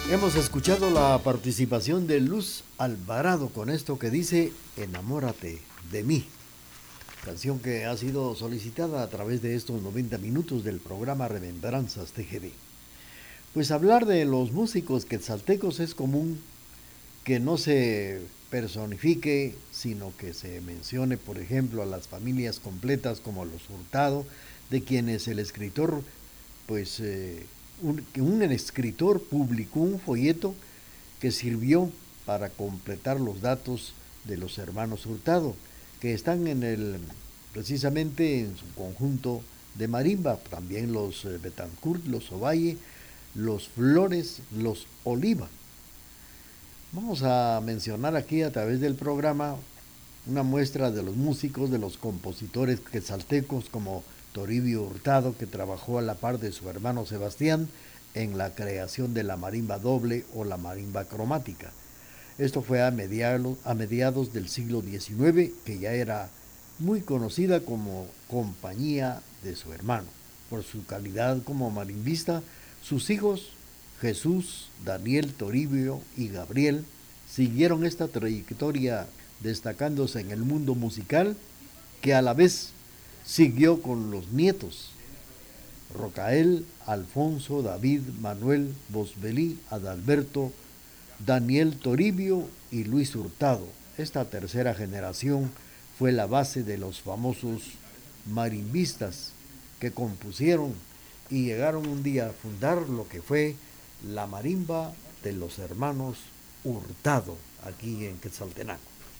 Hemos escuchado la participación de Luz Alvarado con esto que dice Enamórate de mí, canción que ha sido solicitada a través de estos 90 minutos del programa Remembranzas TGD. Pues hablar de los músicos quetzaltecos es común que no se personifique, sino que se mencione, por ejemplo, a las familias completas como los Hurtado, de quienes el escritor, pues un escritor publicó un folleto que sirvió para completar los datos de los hermanos Hurtado, que están precisamente en su conjunto de marimba, también los Betancourt, los Ovalle, los Flores, los Oliva. Vamos a mencionar aquí a través del programa una muestra de los músicos, de los compositores quetzaltecos como Toribio Hurtado, que trabajó a la par de su hermano Sebastián en la creación de la marimba doble o la marimba cromática. Esto fue a mediados del siglo XIX, que ya era muy conocida como compañía de su hermano. Por su calidad como marimbista, sus hijos Jesús, Daniel, Toribio y Gabriel siguieron esta trayectoria destacándose en el mundo musical, que a la vez siguió con los nietos Rocael, Alfonso, David, Manuel, Bosbelí, Adalberto, Daniel Toribio y Luis Hurtado. Esta tercera generación fue la base de los famosos marimbistas que compusieron y llegaron un día a fundar lo que fue la marimba de los hermanos Hurtado, aquí en Quetzaltenango.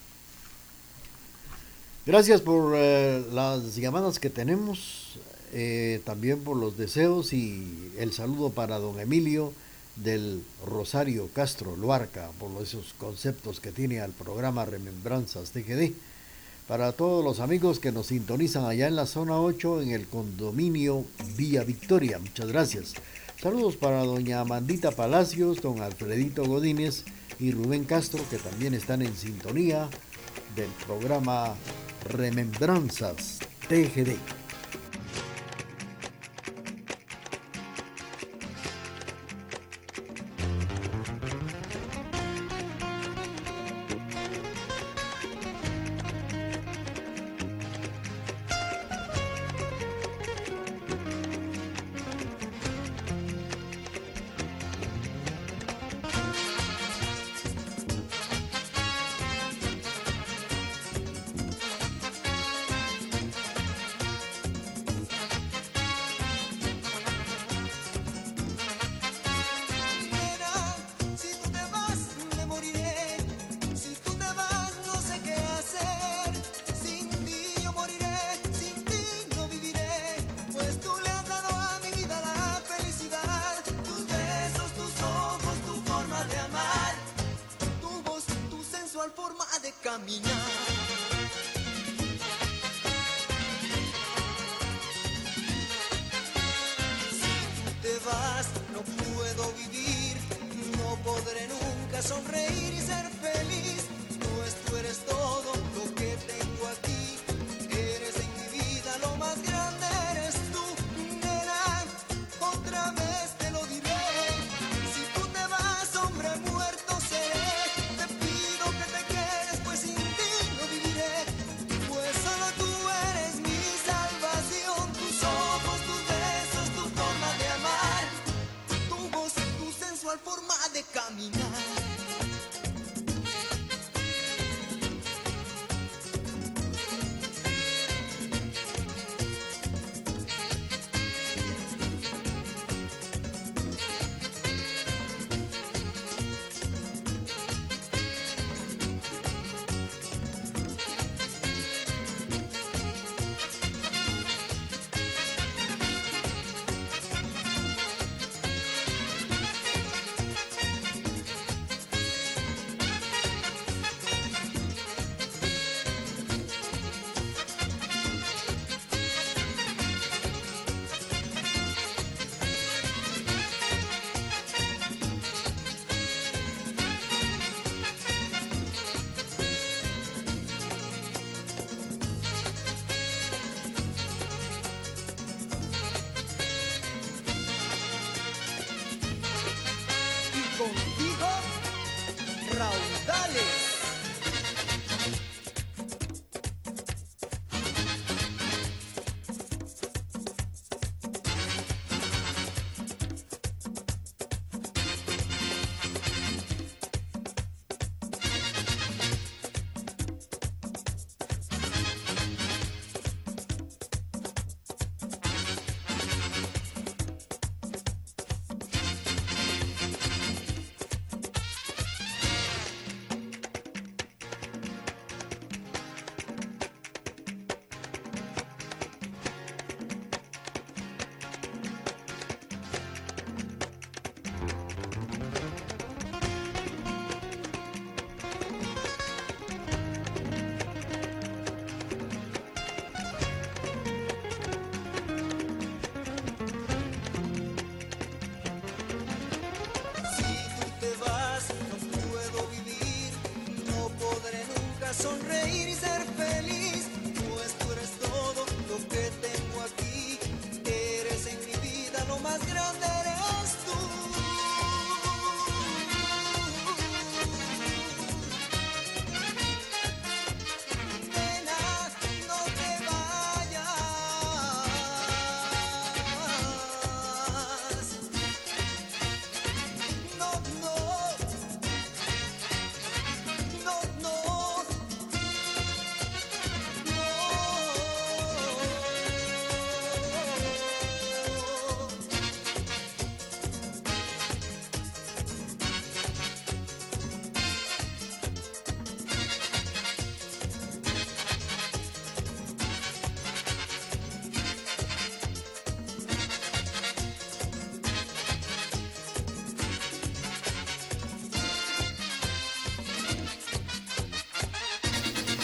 Gracias por las llamadas que tenemos, también por los deseos y el saludo para don Emilio del Rosario Castro Luarca, por esos conceptos que tiene al programa Remembranzas TGD. Para todos los amigos que nos sintonizan allá en la zona 8, en el condominio Villa Victoria, muchas gracias. Saludos para doña Amandita Palacios, don Alfredito Godínez y Rubén Castro, que también están en sintonía del programa Remembranzas TGD.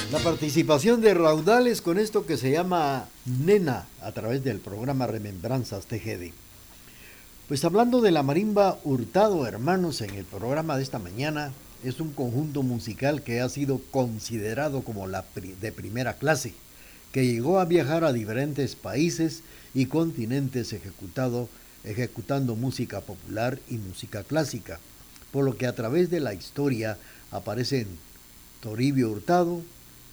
La participación de Raudales con esto que se llama Nena a través del programa Remembranzas TGD. Pues hablando de la marimba Hurtado Hermanos en el programa de esta mañana, es un conjunto musical que ha sido considerado como de primera clase, que llegó a viajar a diferentes países y continentes ejecutando música popular y música clásica, por lo que a través de la historia aparecen Toribio Hurtado,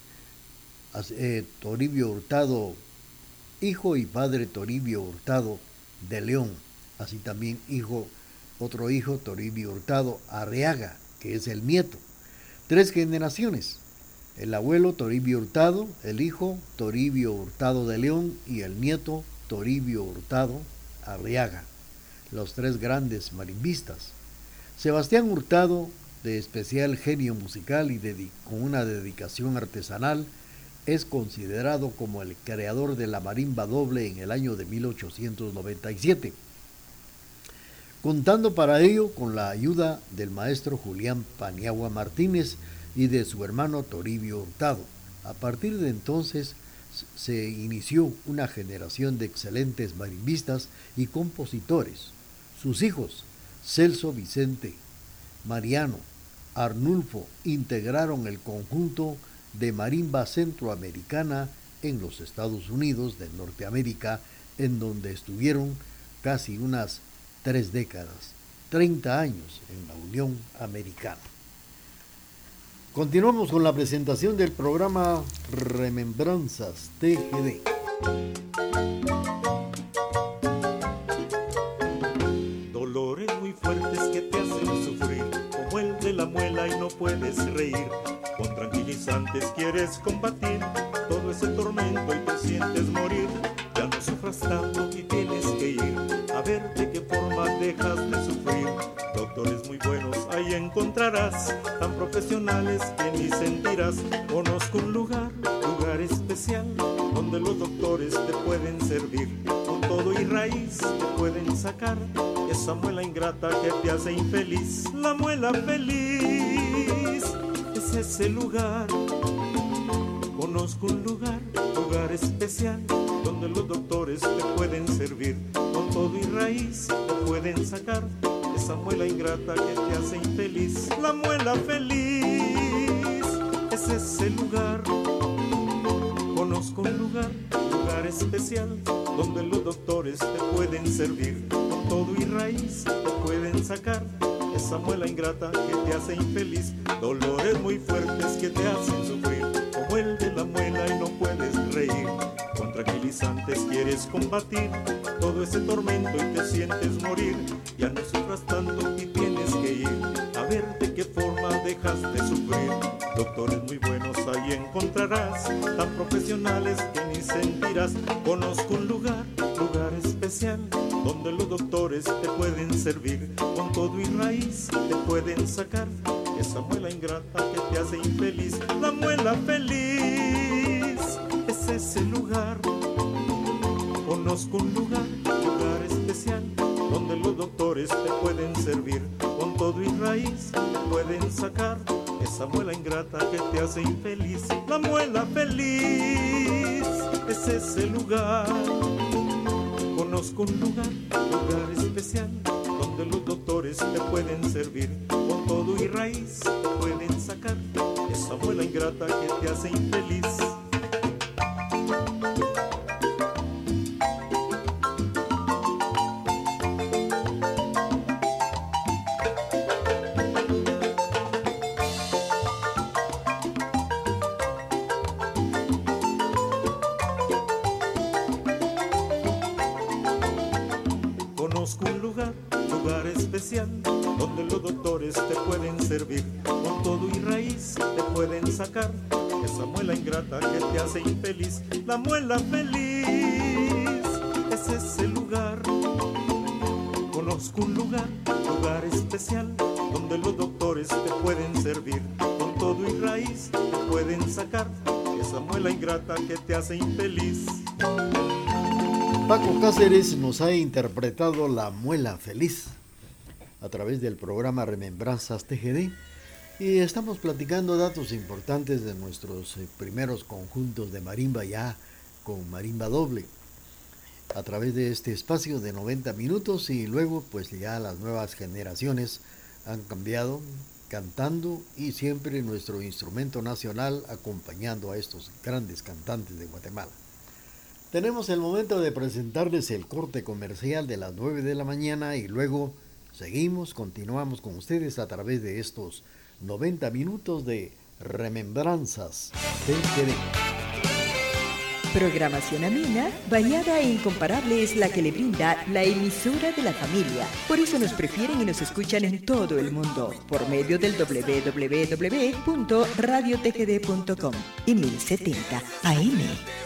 hijo y padre Toribio Hurtado de León, así también otro hijo Toribio Hurtado Arriaga, que es el nieto. 3 generaciones: el abuelo Toribio Hurtado, el hijo Toribio Hurtado de León y el nieto Toribio Hurtado Arriaga, los 3 grandes marimbistas. Sebastián Hurtado, de especial genio musical y con una dedicación artesanal, es considerado como el creador de la marimba doble en el año de 1897, contando para ello con la ayuda del maestro Julián Paniagua Martínez y de su hermano Toribio Hurtado. A partir de entonces se inició una generación de excelentes marimbistas y compositores. Sus hijos, Celso Vicente, Mariano, Arnulfo, integraron el conjunto de marimba centroamericana en los Estados Unidos de Norteamérica, en donde estuvieron casi unas 3 décadas, 30 años en la Unión Americana. Continuamos con la presentación del programa Remembranzas TGD. Dolores muy fuertes que te hacen sufrir, como el de la muela y no puedes reír. Con tranquilizantes quieres combatir todo ese tormento y te sientes morir. Ya no sufras tanto y tienes que ir a ver de qué forma dejas de sufrir. Doctores muy buenos ahí encontrarás, tan profesionales que ni sentirás. Conozco un lugar especial, donde los doctores te pueden servir. Con todo y raíz te pueden sacar esa muela ingrata que te hace infeliz. La muela feliz es ese lugar. Conozco un lugar especial, donde los doctores te pueden servir. Con todo y raíz te pueden sacar esa muela ingrata que te hace infeliz. La muela feliz es ese lugar. Conozco un lugar especial, donde los doctores te pueden servir. Con todo y raíz te pueden sacar esa muela ingrata que te hace infeliz. Dolores muy fuertes que te hacen sufrir, como el de la muela y no puedes reír. Con tranquilizantes quieres combatir todo ese tormento y te sientes morir. Ya no sufras tanto y tienes que ir a ver de qué forma dejas de sufrir. Doctores muy buenos ahí encontrarás, tan profesionales que ni sentirás. Conozco un lugar especial, donde los doctores te pueden servir. Con todo y raíz te pueden sacar esa muela ingrata que te hace infeliz. La muela feliz es ese lugar. Conozco un lugar especial, donde los doctores te pueden servir. Con todo y raíz te pueden sacar esa muela ingrata que te hace infeliz. La muela feliz es ese lugar. Conozco un lugar especial, donde los doctores te pueden servir. Con todo y raíz te pueden sacar esa muela ingrata que te hace infeliz. Donde los doctores te pueden servir. Con todo y raíz te pueden sacar esa muela ingrata que te hace infeliz. La muela feliz es ese lugar. Conozco un lugar especial, donde los doctores te pueden servir. Con todo y raíz te pueden sacar esa muela ingrata que te hace infeliz. Paco Cáceres nos ha interpretado La Muela Feliz a través del programa Remembranzas TGD, Y estamos platicando datos importantes de nuestros primeros conjuntos de marimba ya con marimba doble a través de este espacio de 90 minutos y luego pues ya las nuevas generaciones han cambiado cantando y siempre nuestro instrumento nacional acompañando a estos grandes cantantes de Guatemala. Tenemos el momento de presentarles el corte comercial de las 9 de la mañana y luego continuamos con ustedes a través de estos 90 minutos de remembranzas del Querer. Programación amena, variada e incomparable es la que le brinda la emisora de la familia. Por eso nos prefieren y nos escuchan en todo el mundo por medio del www.radiotgd.com y 1070 AM.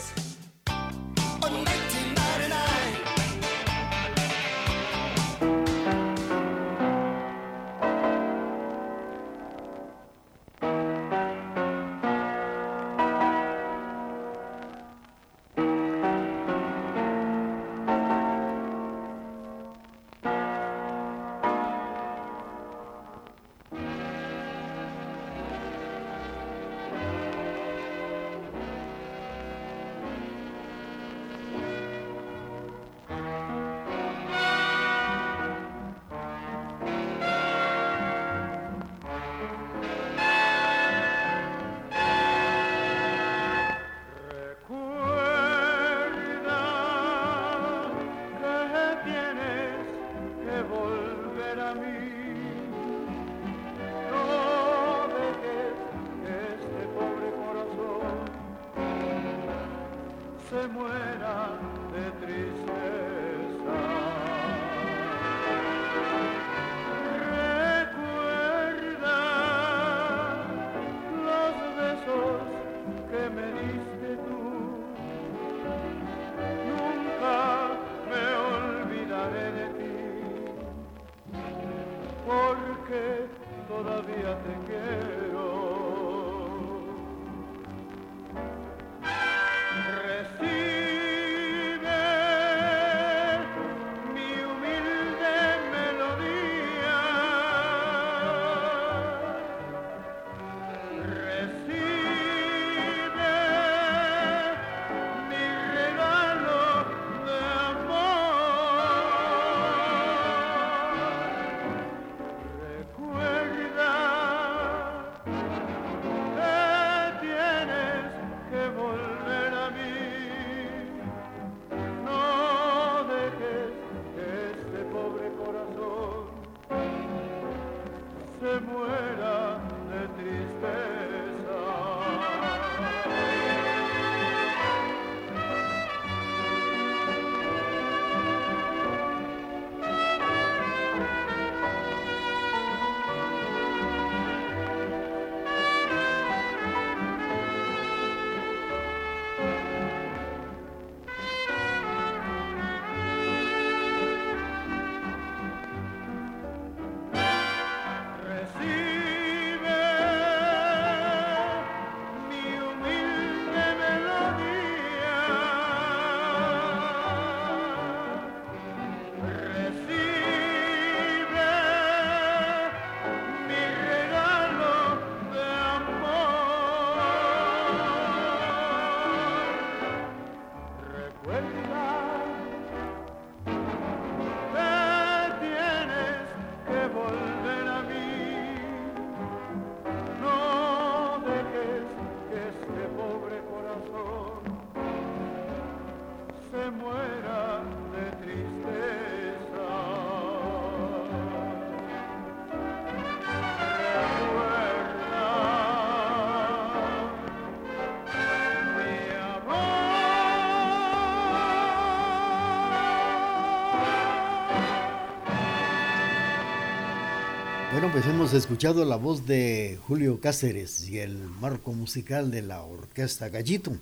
Bueno, pues hemos escuchado la voz de Julio Cáceres y el marco musical de la Orquesta Gallito.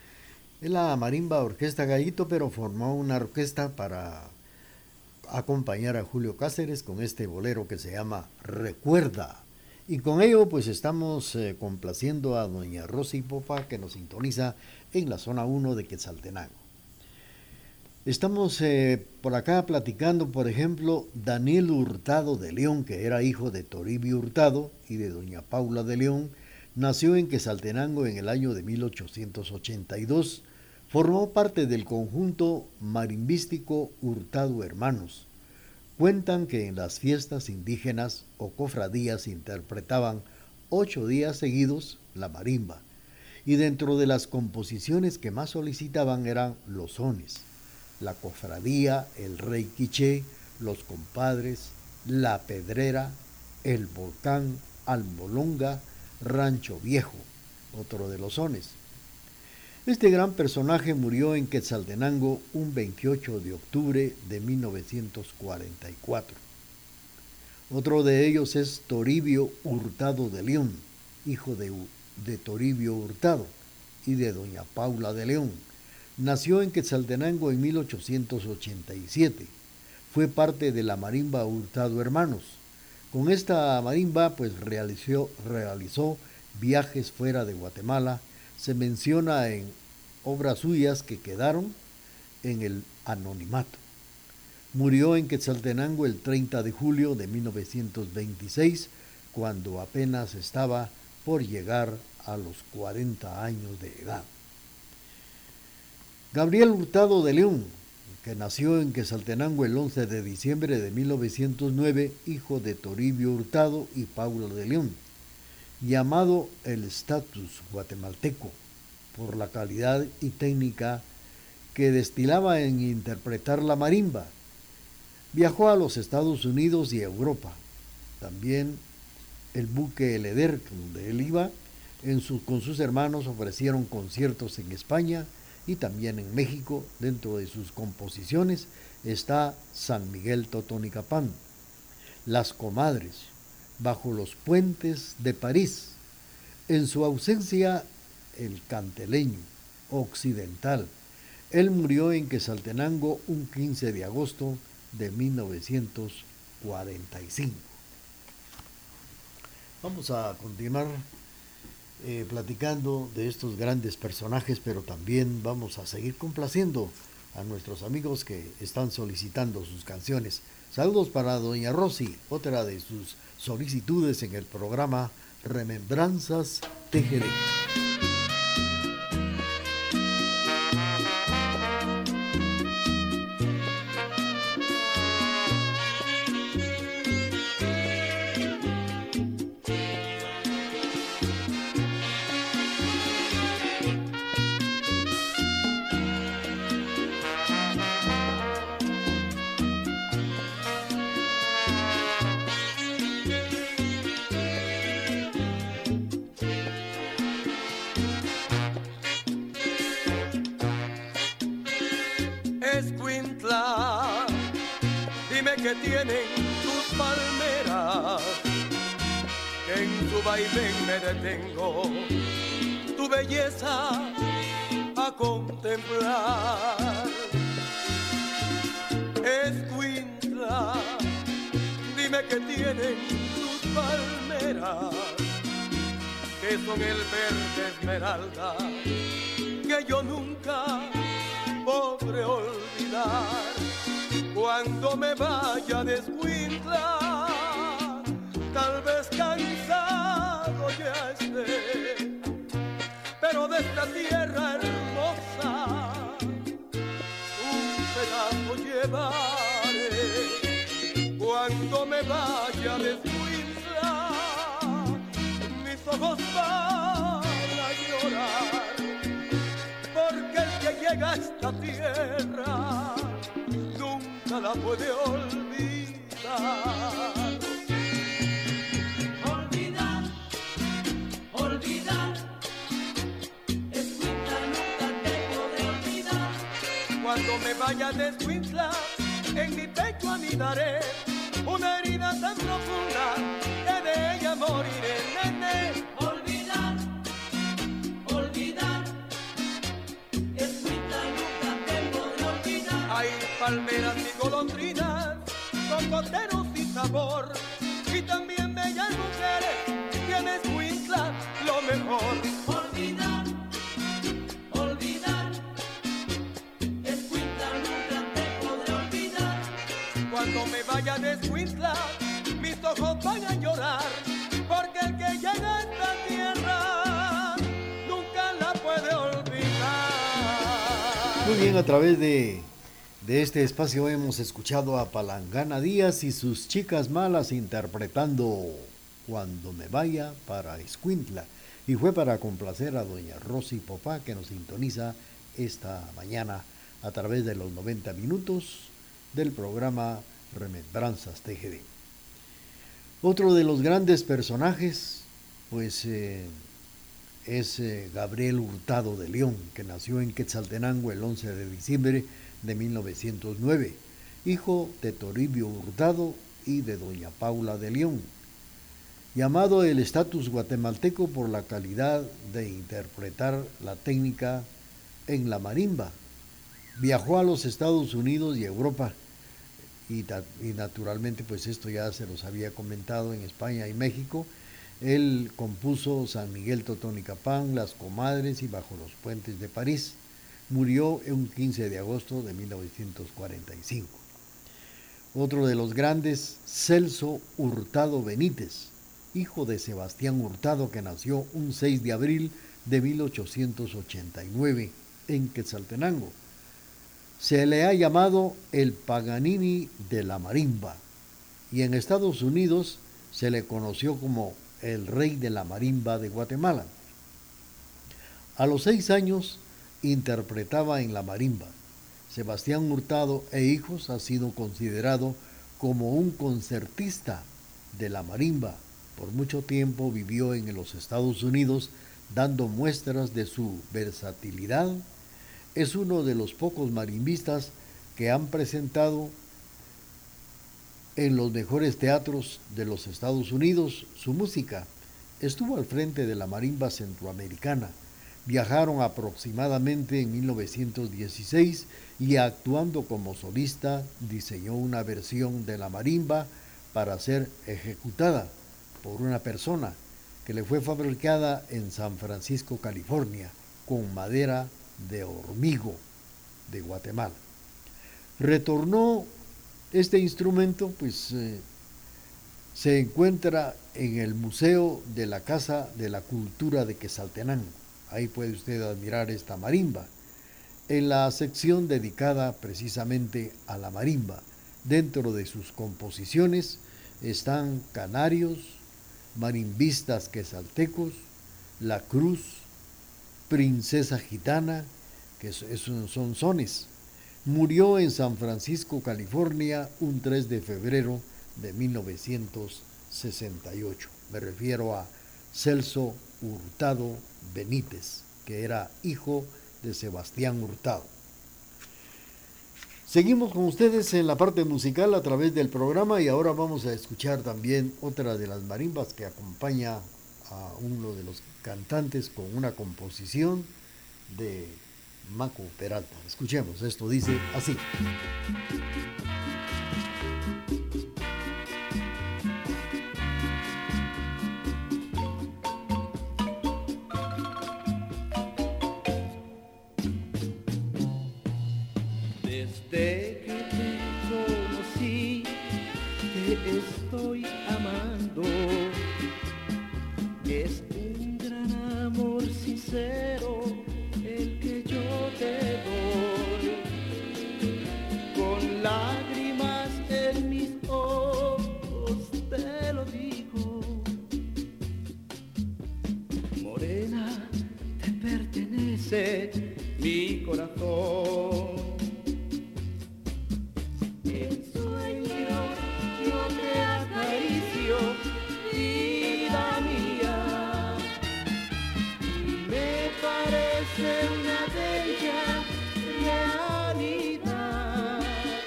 Es la marimba Orquesta Gallito, pero formó una orquesta para acompañar a Julio Cáceres con este bolero que se llama Recuerda. Y con ello pues estamos complaciendo a doña Rosy Popa, que nos sintoniza en la zona 1 de Quetzaltenango. Estamos por acá platicando, por ejemplo, Daniel Hurtado de León, que era hijo de Toribio Hurtado y de doña Paula de León, nació en Quetzaltenango en el año de 1882. Formó parte del conjunto marimbístico Hurtado Hermanos. Cuentan que en las fiestas indígenas o cofradías interpretaban 8 días seguidos la marimba, y dentro de las composiciones que más solicitaban eran los sones, la cofradía, el rey quiché, los compadres, la pedrera, el volcán, almolonga, rancho viejo, otro de los sones. Este gran personaje murió en Quetzaltenango un 28 de octubre de 1944. Otro de ellos es Toribio Hurtado de León, hijo de Toribio Hurtado y de doña Paula de León. Nació en Quetzaltenango en 1887. Fue parte de la marimba Hurtado Hermanos. Con esta marimba pues realizó viajes fuera de Guatemala. Se menciona en obras suyas que quedaron en el anonimato. Murió en Quetzaltenango el 30 de julio de 1926, cuando apenas estaba por llegar a los 40 años de edad. Gabriel Hurtado de León, que nació en Quetzaltenango el 11 de diciembre de 1909, hijo de Toribio Hurtado y Paula de León, llamado el estatus guatemalteco por la calidad y técnica que destilaba en interpretar la marimba. Viajó a los Estados Unidos y Europa. También el buque El Eder, donde él iba, con sus hermanos ofrecieron conciertos en España y también en México. Dentro de sus composiciones está San Miguel Totonicapán, Las Comadres, Bajo los Puentes de París. En su ausencia, el Canteleño, Occidental. Él murió en Quetzaltenango un 15 de agosto de 1945. Vamos a continuar platicando de estos grandes personajes, pero también vamos a seguir complaciendo a nuestros amigos que están solicitando sus canciones. Saludos para doña Rosy, otra de sus solicitudes en el programa Remembranzas TGD. Escuintla, dime qué tienen tus palmeras, que en tu vaivén me detengo, tu belleza a contemplar. Escuintla, dime qué tienen tus palmeras, que son el verde esmeralda, que yo nunca podré olvidar. Cuando me vaya de Escuintla, tal vez cansado ya esté, pero de esta tierra hermosa un pedazo llevaré. Cuando me vaya de Escuintla, mis ojos van a llorar, porque el que llega a esta tierra nunca la puede olvidar. Olvidar, olvidar, Escuintla nunca te podré olvidar. Cuando me vaya de Escuintla, en mi pecho anidaré una herida tan profunda que de ella moriré, nene. Olvidar, olvidar, Escuintla nunca te podré olvidar. Hay palmeras y golondrinas, cocoteros y sabor, y también bellas mujeres, tiene Escuintla lo mejor. Olvidar, olvidar, Escuintla nunca Escuintla, mis ojos van a llorar, porque el que llega a esta tierra nunca la puede olvidar. Muy bien, a través de este espacio hemos escuchado a Palangana Díaz y sus Chicas Malas interpretando Cuando me vaya para Escuintla. Y fue para complacer a doña Rosy Popá, que nos sintoniza esta mañana a través de los 90 minutos del programa Remembranzas TGD. Otro de los grandes personajes, pues, es Gabriel Hurtado de León, que nació en Quetzaltenango el 11 de diciembre de 1909, hijo de Toribio Hurtado y de doña Paula de León, llamado el estatus guatemalteco por la calidad de interpretar la técnica en la marimba. Viajó a los Estados Unidos y Europa y naturalmente, pues esto ya se los había comentado, en España y México. Él compuso San Miguel Totonicapán, Las Comadres y Bajo los Puentes de París. Murió un 15 de agosto de 1945. Otro de los grandes, Celso Hurtado Benítez, hijo de Sebastián Hurtado, que nació un 6 de abril de 1889 en Quetzaltenango. Se le ha llamado el Paganini de la marimba y en Estados Unidos se le conoció como el rey de la marimba de Guatemala. A los 6 años interpretaba en la marimba. Sebastián Hurtado e Hijos ha sido considerado como un concertista de la marimba. Por mucho tiempo vivió en los Estados Unidos dando muestras de su versatilidad. Es uno de los pocos marimbistas que han presentado en los mejores teatros de los Estados Unidos su música. Estuvo al frente de la marimba centroamericana. Viajaron aproximadamente en 1916 y actuando como solista diseñó una versión de la marimba para ser ejecutada por una persona que le fue fabricada en San Francisco, California, con madera de hormigo de Guatemala. Retornó este instrumento, pues se encuentra en el Museo de la Casa de la Cultura de Quetzaltenango. Ahí puede usted admirar esta marimba. En la sección dedicada precisamente a la marimba, dentro de sus composiciones están Canarios, Marimbistas Quetzaltecos, La Cruz, Princesa Gitana, que son sones. Murió en San Francisco, California, un 3 de febrero de 1968. Me refiero a Celso Hurtado Benítez, que era hijo de Sebastián Hurtado. Seguimos con ustedes en la parte musical a través del programa y ahora vamos a escuchar también otra de las marimbas que acompaña a uno de los cantantes con una composición de Maco Peralta. Escuchemos, esto dice así. Desde que te conocí, te estoy amando. Es un gran amor sincero el que yo te doy. Con lágrimas en mis ojos te lo digo. Morena, te pertenece mi corazón. En sueños yo te acaricio, vida mía, y me parece una bella realidad.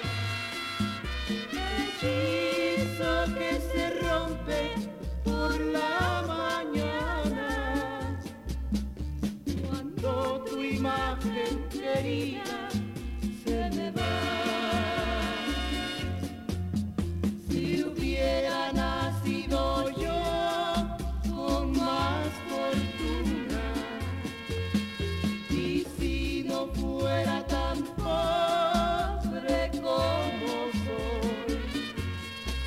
Hechizo que se rompe por la mañana, cuando tu imagen querida se me va. Si hubiera nacido yo con más fortuna, y si no fuera tan pobre como soy,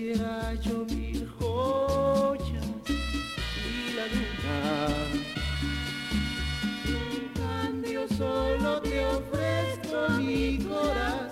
ofreciera yo 1000 joyas y la luna, en cambio solo te ofrezco mi corazón.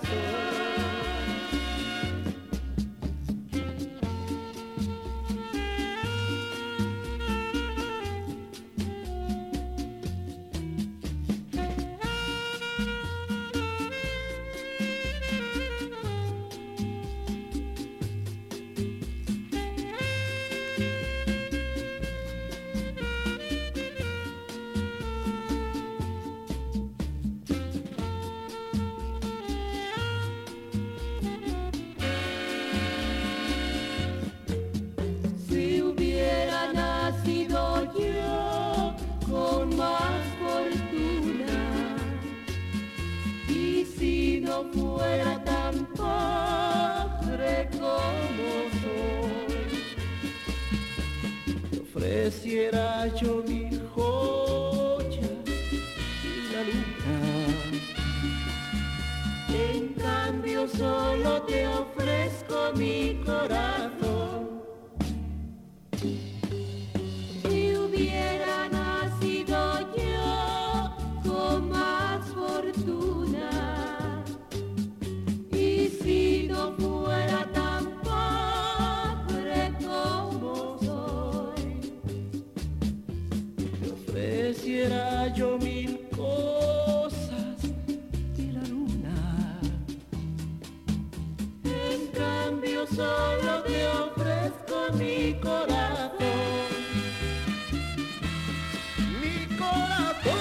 Fuera tan pobre como soy, te ofreciera yo 1000 joyas y la luna, en cambio solo te ofrezco mi corazón. Si hubiera nacido yo con más fortuna, si no fuera tan pobre como soy, te ofreciera yo 1000 cosas y la luna, en cambio solo te ofrezco mi corazón, mi corazón.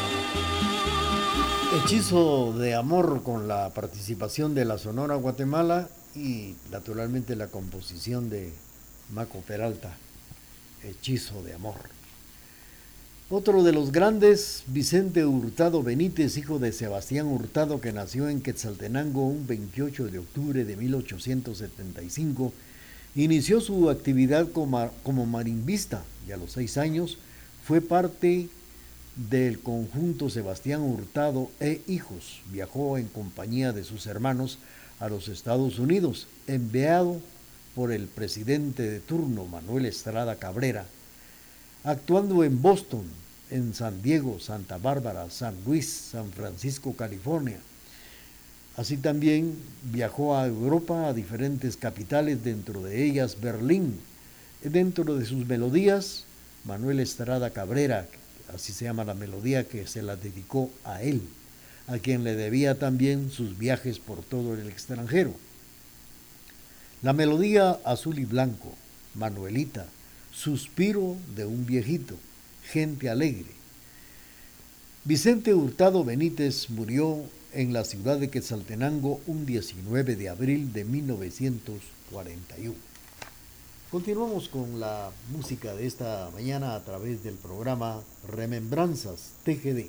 Hechizo de amor, con la participación de la Sonora Guatemala y naturalmente la composición de Maco Peralta. Hechizo de amor. Otro de los grandes, Vicente Hurtado Benítez, hijo de Sebastián Hurtado, que nació en Quetzaltenango un 28 de octubre de 1875, inició su actividad como marimbista y a los 6 años fue parte del conjunto Sebastián Hurtado e Hijos. Viajó en compañía de sus hermanos a los Estados Unidos, enviado por el presidente de turno, Manuel Estrada Cabrera, actuando en Boston, en San Diego, Santa Bárbara, San Luis, San Francisco, California. Así también viajó a Europa, a diferentes capitales, dentro de ellas Berlín. Dentro de sus melodías, Manuel Estrada Cabrera, así se llama la melodía que se la dedicó a él, a quien le debía también sus viajes por todo el extranjero. La melodía Azul y Blanco, Manuelita, Suspiro de un viejito, Gente alegre. Vicente Hurtado Benítez murió en la ciudad de Quetzaltenango un 19 de abril de 1941. Continuamos con la música de esta mañana a través del programa Remembranzas TGD.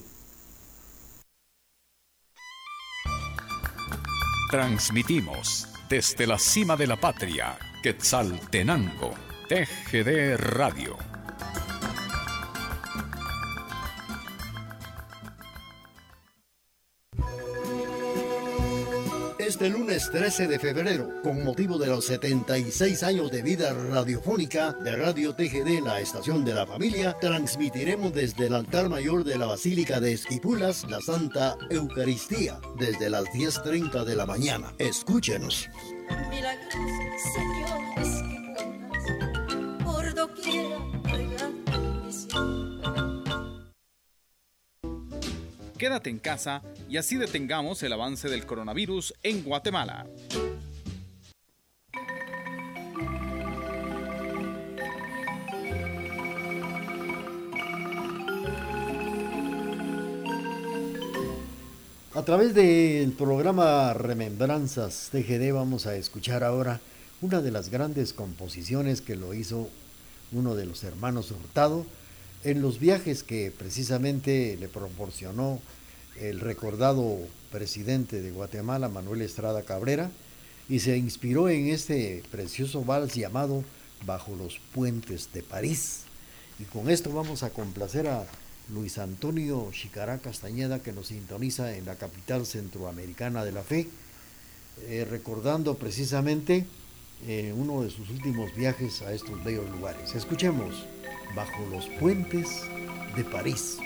Transmitimos desde la cima de la patria, Quetzaltenango, TGD Radio. Este lunes 13 de febrero, con motivo de los 76 años de vida radiofónica de Radio TGD, la estación de la familia, transmitiremos desde el altar mayor de la Basílica de Esquipulas la Santa Eucaristía, desde las 10:30 de la mañana. Escúchenos. Milagros, Señor, Esquipulas, por doquiera regal bendición. Quédate en casa y así detengamos el avance del coronavirus en Guatemala. A través del programa Remembranzas TGD vamos a escuchar ahora una de las grandes composiciones que lo hizo uno de los hermanos Hurtado en los viajes que precisamente le proporcionó el recordado presidente de Guatemala, Manuel Estrada Cabrera, y se inspiró en este precioso vals llamado Bajo los Puentes de París. Y con esto vamos a complacer a Luis Antonio Chicará Castañeda, que nos sintoniza en la capital centroamericana de la fe, recordando precisamente uno de sus últimos viajes a estos bellos lugares. Escuchemos Bajo los puentes de París.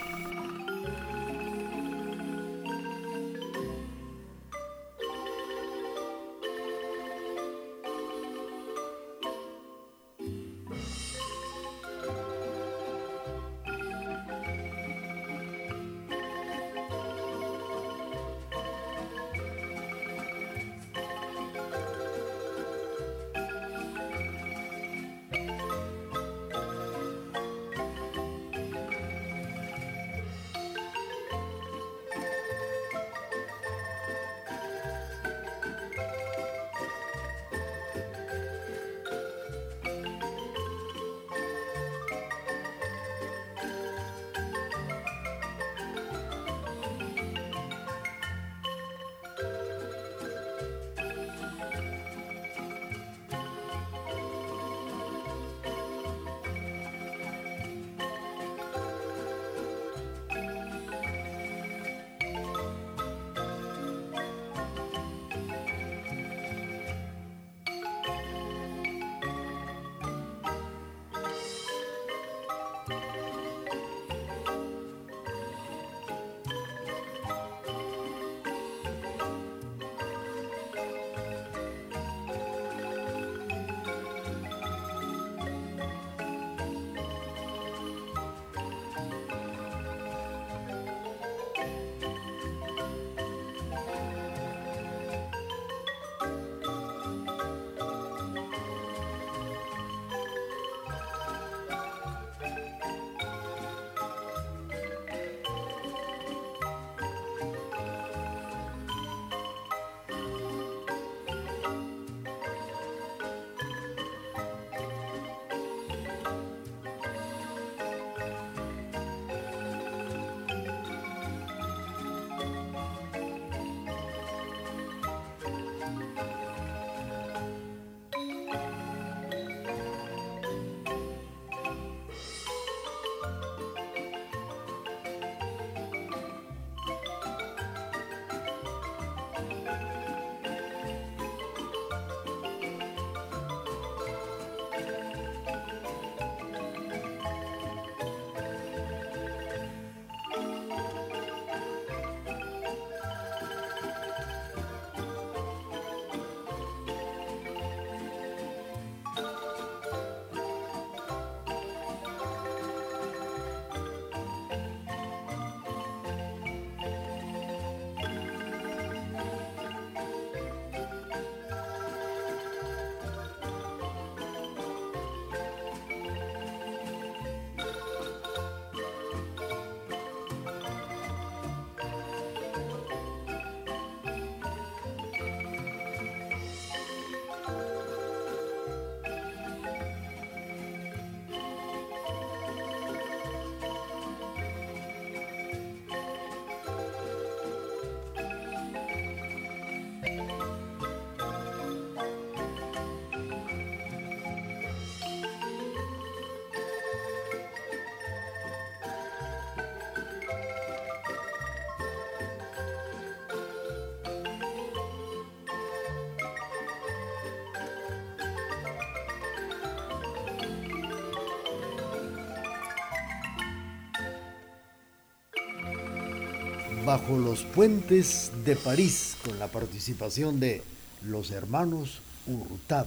Bajo los puentes de París, con la participación de los hermanos Hurtado.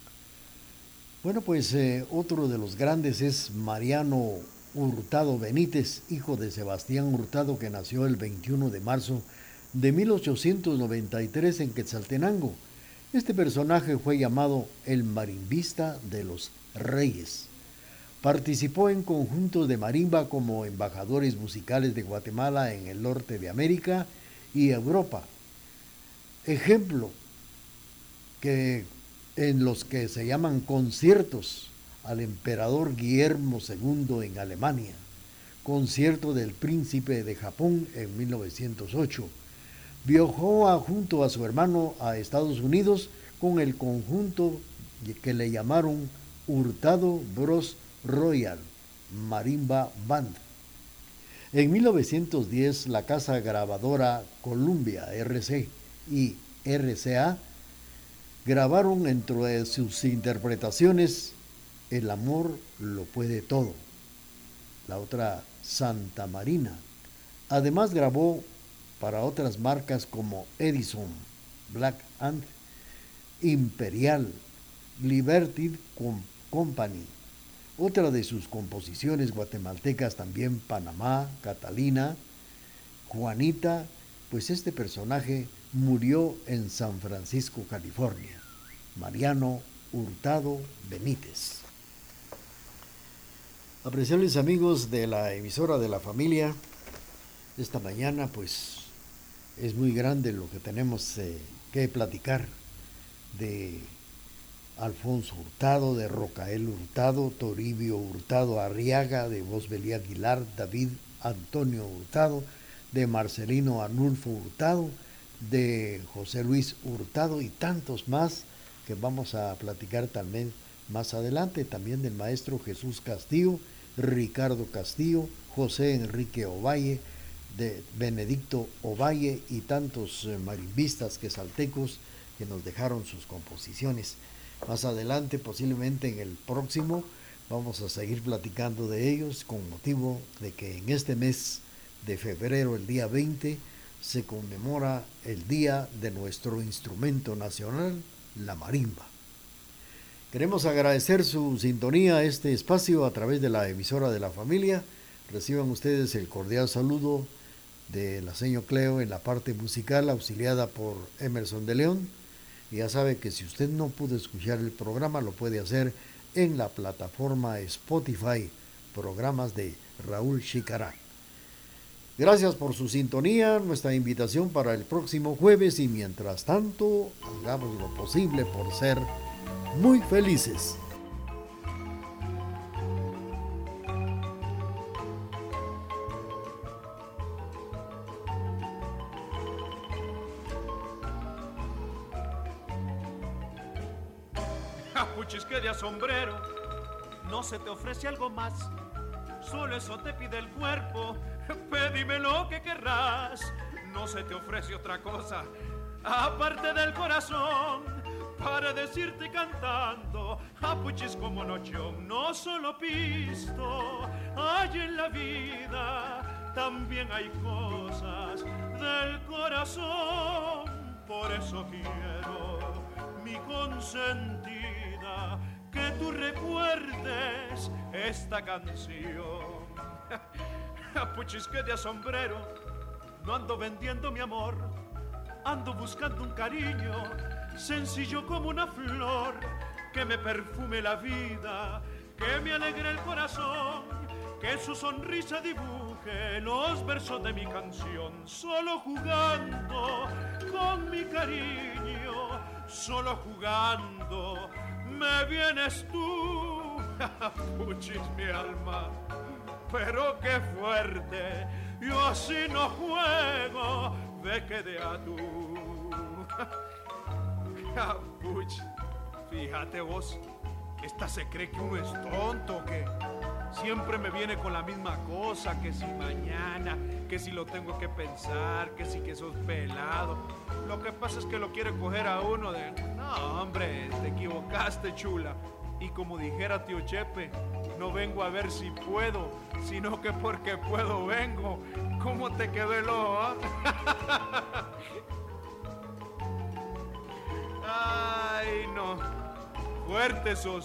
Bueno, pues otro de los grandes es Mariano Hurtado Benítez, hijo de Sebastián Hurtado, que nació el 21 de marzo de 1893 en Quetzaltenango. Este personaje fue llamado el marimbista de los Reyes. Participó en conjuntos de marimba como embajadores musicales de Guatemala en el norte de América y Europa. Ejemplo en los que se llaman conciertos al emperador Guillermo II en Alemania, concierto del príncipe de Japón en 1908. Viajó junto a su hermano a Estados Unidos con el conjunto que le llamaron Hurtado Bros Royal Marimba Band. En 1910, la casa grabadora Columbia RC y RCA grabaron dentro de sus interpretaciones El amor lo puede todo. La otra, Santa Marina. Además grabó para otras marcas como Edison, Black Ant, Imperial, Liberty Company. Otra de sus composiciones guatemaltecas también, Panamá, Catalina, Juanita, pues este personaje murió en San Francisco, California. Mariano Hurtado Benítez. Apreciables amigos de la emisora de la familia, esta mañana pues es muy grande lo que tenemos que platicar de Alfonso Hurtado, de Rocael Hurtado, Toribio Hurtado Arriaga, de Bosbelí Aguilar, David Antonio Hurtado, de Marcelino Arnulfo Hurtado, de José Luis Hurtado y tantos más que vamos a platicar también más adelante, también del maestro Jesús Castillo, Ricardo Castillo, José Enrique Ovalle, de Benedicto Ovalle y tantos marimbistas quesaltecos que nos dejaron sus composiciones. Más adelante, posiblemente en el próximo, vamos a seguir platicando de ellos con motivo de que en este mes de febrero, el día 20, se conmemora el día de nuestro instrumento nacional, la marimba. Queremos agradecer su sintonía a este espacio a través de la emisora de la familia. Reciban ustedes el cordial saludo de la señora Cleo en la parte musical, auxiliada por Emerson de León. Y ya sabe que si usted no pudo escuchar el programa, lo puede hacer en la plataforma Spotify, programas de Raúl Chicará. Gracias por su sintonía, nuestra invitación para el próximo jueves y mientras tanto, hagamos lo posible por ser muy felices. Puchisque de sombrero, no se te ofrece algo más, solo eso te pide el cuerpo, pedime lo que querrás, no se te ofrece otra cosa, aparte del corazón, para decirte cantando, puchis como nochón, no solo pisto, hay en la vida, también hay cosas del corazón, por eso quiero, mi consentida, que tú recuerdes esta canción. Puchisque de sombrero, no ando vendiendo mi amor, ando buscando un cariño, sencillo como una flor, que me perfume la vida, que me alegre el corazón, que su sonrisa dibuje los versos de mi canción, solo jugando con mi cariño, solo jugando me vienes tú, puchis mi alma, pero qué fuerte, yo así no juego, ve que de a tú. Puch, fíjate vos, esta se cree que uno es tonto, que siempre me viene con la misma cosa, que si mañana, que si lo tengo que pensar, que si que sos pelado. Lo que pasa es que lo quiere coger a uno de, no hombre, te equivocaste chula. Y como dijera tío Chepe, no vengo a ver si puedo, sino que porque puedo vengo. ¿Cómo te quedó el ojo? Ay, no, fuerte sos.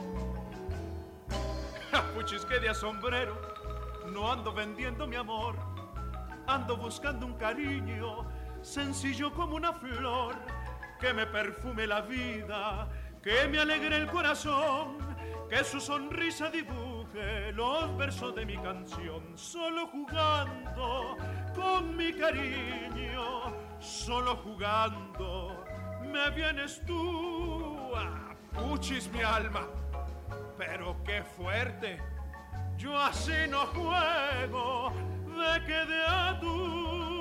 Puchisque de sombrero, no ando vendiendo mi amor, ando buscando un cariño, sencillo como una flor, que me perfume la vida, que me alegre el corazón, que su sonrisa dibuje los versos de mi canción, solo jugando con mi cariño, solo jugando me vienes tú, puchis mi alma, pero qué fuerte, yo así no juego, de que de a tú.